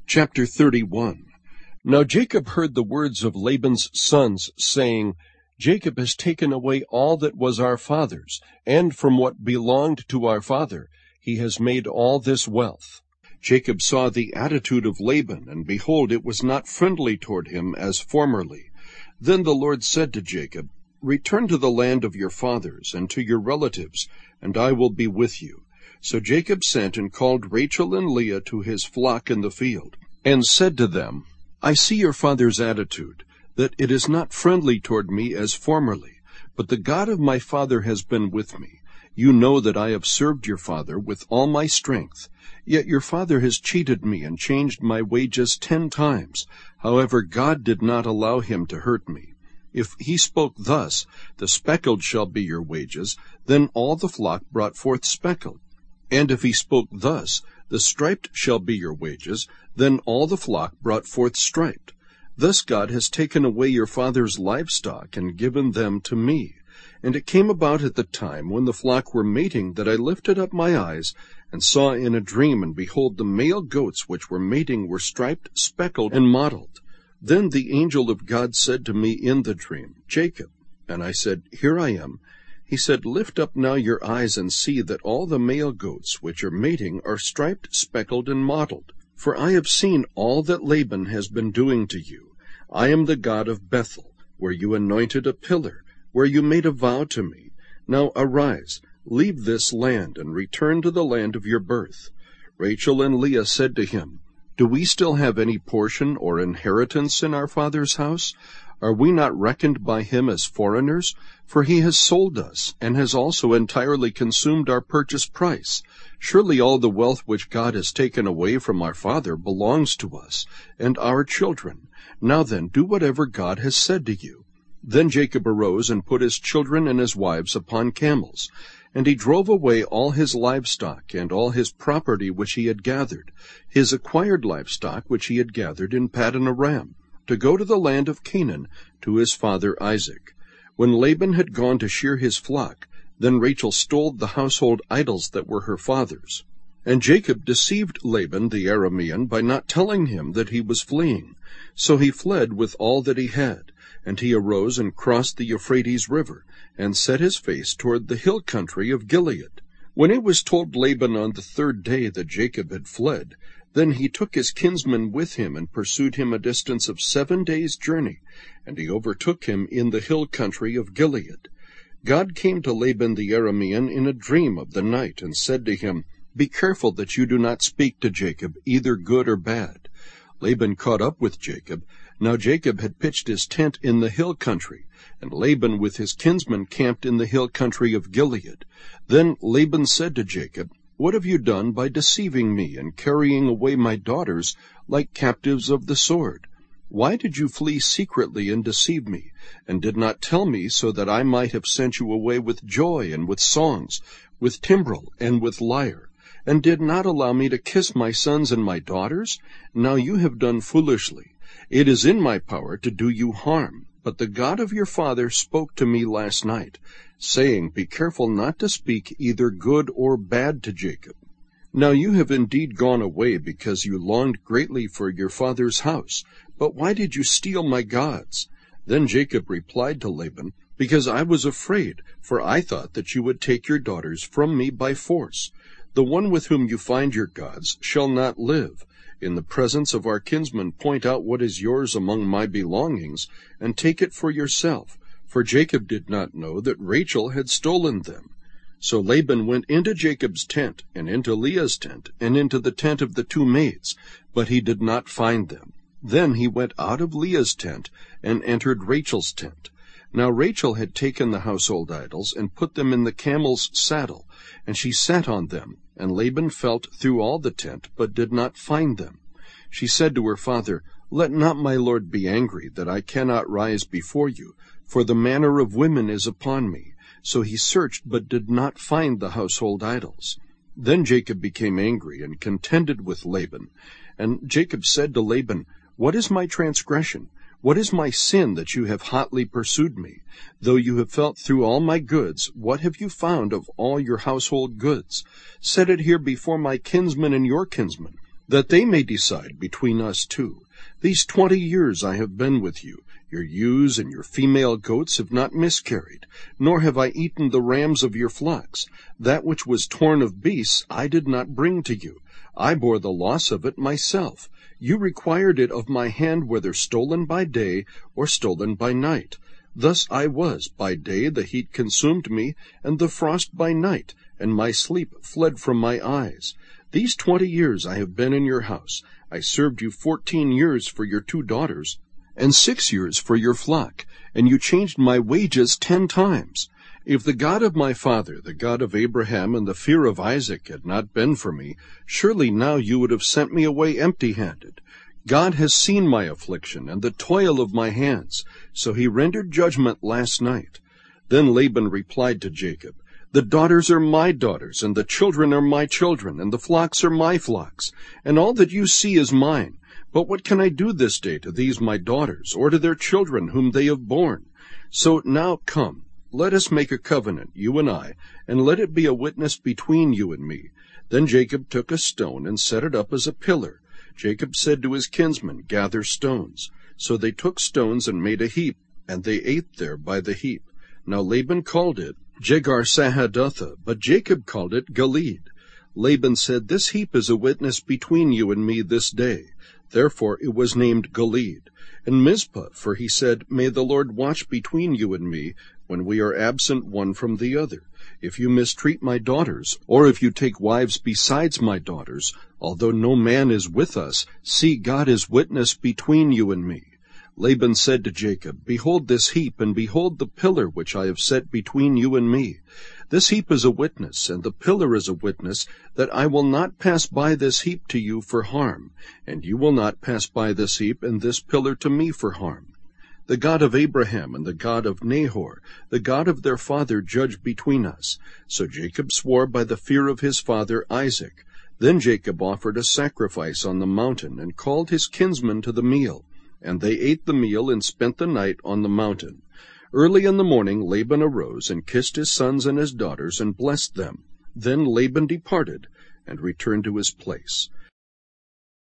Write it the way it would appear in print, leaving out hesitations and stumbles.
Chapter 31. Now Jacob heard the words of Laban's sons, saying, Jacob has taken away all that was our father's, and from what belonged to our father he has made all this wealth. Jacob saw the attitude of Laban, and behold, it was not friendly toward him as formerly. Then the Lord said to Jacob, Return to the land of your fathers, and to your relatives, and I will be with you. So Jacob sent and called Rachel and Leah to his flock in the field, and said to them, I see your father's attitude, that it is not friendly toward me as formerly, but the God of my father has been with me. You know that I have served your father with all my strength. Yet your father has cheated me and changed my wages 10 times. However, God did not allow him to hurt me. If he spoke thus, the speckled shall be your wages, then all the flock brought forth speckled. And if he spoke thus, the striped shall be your wages, then all the flock brought forth striped. Thus God has taken away your father's livestock and given them to me. And it came about at the time when the flock were mating that I lifted up my eyes and saw in a dream, and behold, the male goats which were mating were striped, speckled, and mottled. Then the angel of God said to me in the dream, Jacob. And I said, Here I am. He said, Lift up now your eyes and see that all the male goats which are mating are striped, speckled, and mottled. For I have seen all that Laban has been doing to you. I am the God of Bethel, where you anointed a pillar, where you made a vow to me. Now arise, leave this land, and return to the land of your birth. Rachel and Leah said to him, Do we still have any portion or inheritance in our father's house? Are we not reckoned by him as foreigners? For he has sold us, and has also entirely consumed our purchase price. Surely all the wealth which God has taken away from our father belongs to us, and our children. Now then, do whatever God has said to you. Then Jacob arose and put his children and his wives upon camels. And he drove away all his livestock and all his property which he had gathered, his acquired livestock which he had gathered in Paddan Aram, to go to the land of Canaan to his father Isaac. When Laban had gone to shear his flock, then Rachel stole the household idols that were her father's. And Jacob deceived Laban the Aramean by not telling him that he was fleeing. So he fled with all that he had, and he arose and crossed the Euphrates River, and set his face toward the hill country of Gilead. When it was told Laban on the 3rd day that Jacob had fled, then he took his kinsman with him and pursued him a distance of 7 days' journey, and he overtook him in the hill country of Gilead. God came to Laban the Aramean in a dream of the night, and said to him, Be careful that you do not speak to Jacob, either good or bad. Laban caught up with Jacob. Now Jacob had pitched his tent in the hill country, and Laban with his kinsmen camped in the hill country of Gilead. Then Laban said to Jacob, What have you done by deceiving me and carrying away my daughters like captives of the sword? Why did you flee secretly and deceive me, and did not tell me, so that I might have sent you away with joy and with songs, with timbrel and with lyre, and did not allow me to kiss my sons and my daughters? Now you have done foolishly. It is in my power to do you harm. But the God of your father spoke to me last night, saying, Be careful not to speak either good or bad to Jacob. Now you have indeed gone away because you longed greatly for your father's house. But why did you steal my gods? Then Jacob replied to Laban, Because I was afraid, for I thought that you would take your daughters from me by force. The one with whom you find your gods shall not live. In the presence of our kinsmen point out what is yours among my belongings, and take it for yourself. For Jacob did not know that Rachel had stolen them. So Laban went into Jacob's tent, and into Leah's tent, and into the tent of the 2 maids, but he did not find them. Then he went out of Leah's tent, and entered Rachel's tent. Now Rachel had taken the household idols, and put them in the camel's saddle, and she sat on them. And Laban felt through all the tent, but did not find them. She said to her father, Let not my lord be angry, that I cannot rise before you, for the manner of women is upon me. So he searched, but did not find the household idols. Then Jacob became angry, and contended with Laban. And Jacob said to Laban, What is my transgression? What is my sin that you have hotly pursued me? Though you have felt through all my goods, what have you found of all your household goods? Set it here before my kinsmen and your kinsmen. that they may decide between us two. These 20 years I have been with you. Your ewes and your female goats have not miscarried, nor have I eaten the rams of your flocks. That which was torn of beasts I did not bring to you. I bore the loss of it myself. You required it of my hand, whether stolen by day or stolen by night. Thus I was. By day the heat consumed me, and the frost by night, and my sleep fled from my eyes. These 20 years I have been in your house. I served you 14 years for your 2 daughters, and 6 years for your flock, and you changed my wages 10 times. If the God of my father, the God of Abraham, and the fear of Isaac had not been for me, surely now you would have sent me away empty-handed. God has seen my affliction and the toil of my hands, so he rendered judgment last night. Then Laban replied to Jacob, The daughters are my daughters, and the children are my children, and the flocks are my flocks, and all that you see is mine. But what can I do this day to these my daughters, or to their children whom they have borne? So now come, let us make a covenant, you and I, and let it be a witness between you and me. Then Jacob took a stone and set it up as a pillar. Jacob said to his kinsmen, Gather stones. So they took stones and made a heap, and they ate there by the heap. Now Laban called it Jegar-Sahadutha, but Jacob called it Gilead. Laban said, This heap is a witness between you and me this day. Therefore it was named Gilead. And Mizpah, for he said, May the Lord watch between you and me, when we are absent one from the other. If you mistreat my daughters, or if you take wives besides my daughters, although no man is with us, see, God is witness between you and me. Laban said to Jacob, Behold this heap, and behold the pillar which I have set between you and me. This heap is a witness, and the pillar is a witness, that I will not pass by this heap to you for harm, and you will not pass by this heap and this pillar to me for harm. The God of Abraham and the God of Nahor, the God of their father, judge between us. So Jacob swore by the fear of his father Isaac. Then Jacob offered a sacrifice on the mountain, and called his kinsmen to the meal. And they ate the meal and spent the night on the mountain. Early in the morning Laban arose and kissed his sons and his daughters and blessed them. Then Laban departed and returned to his place.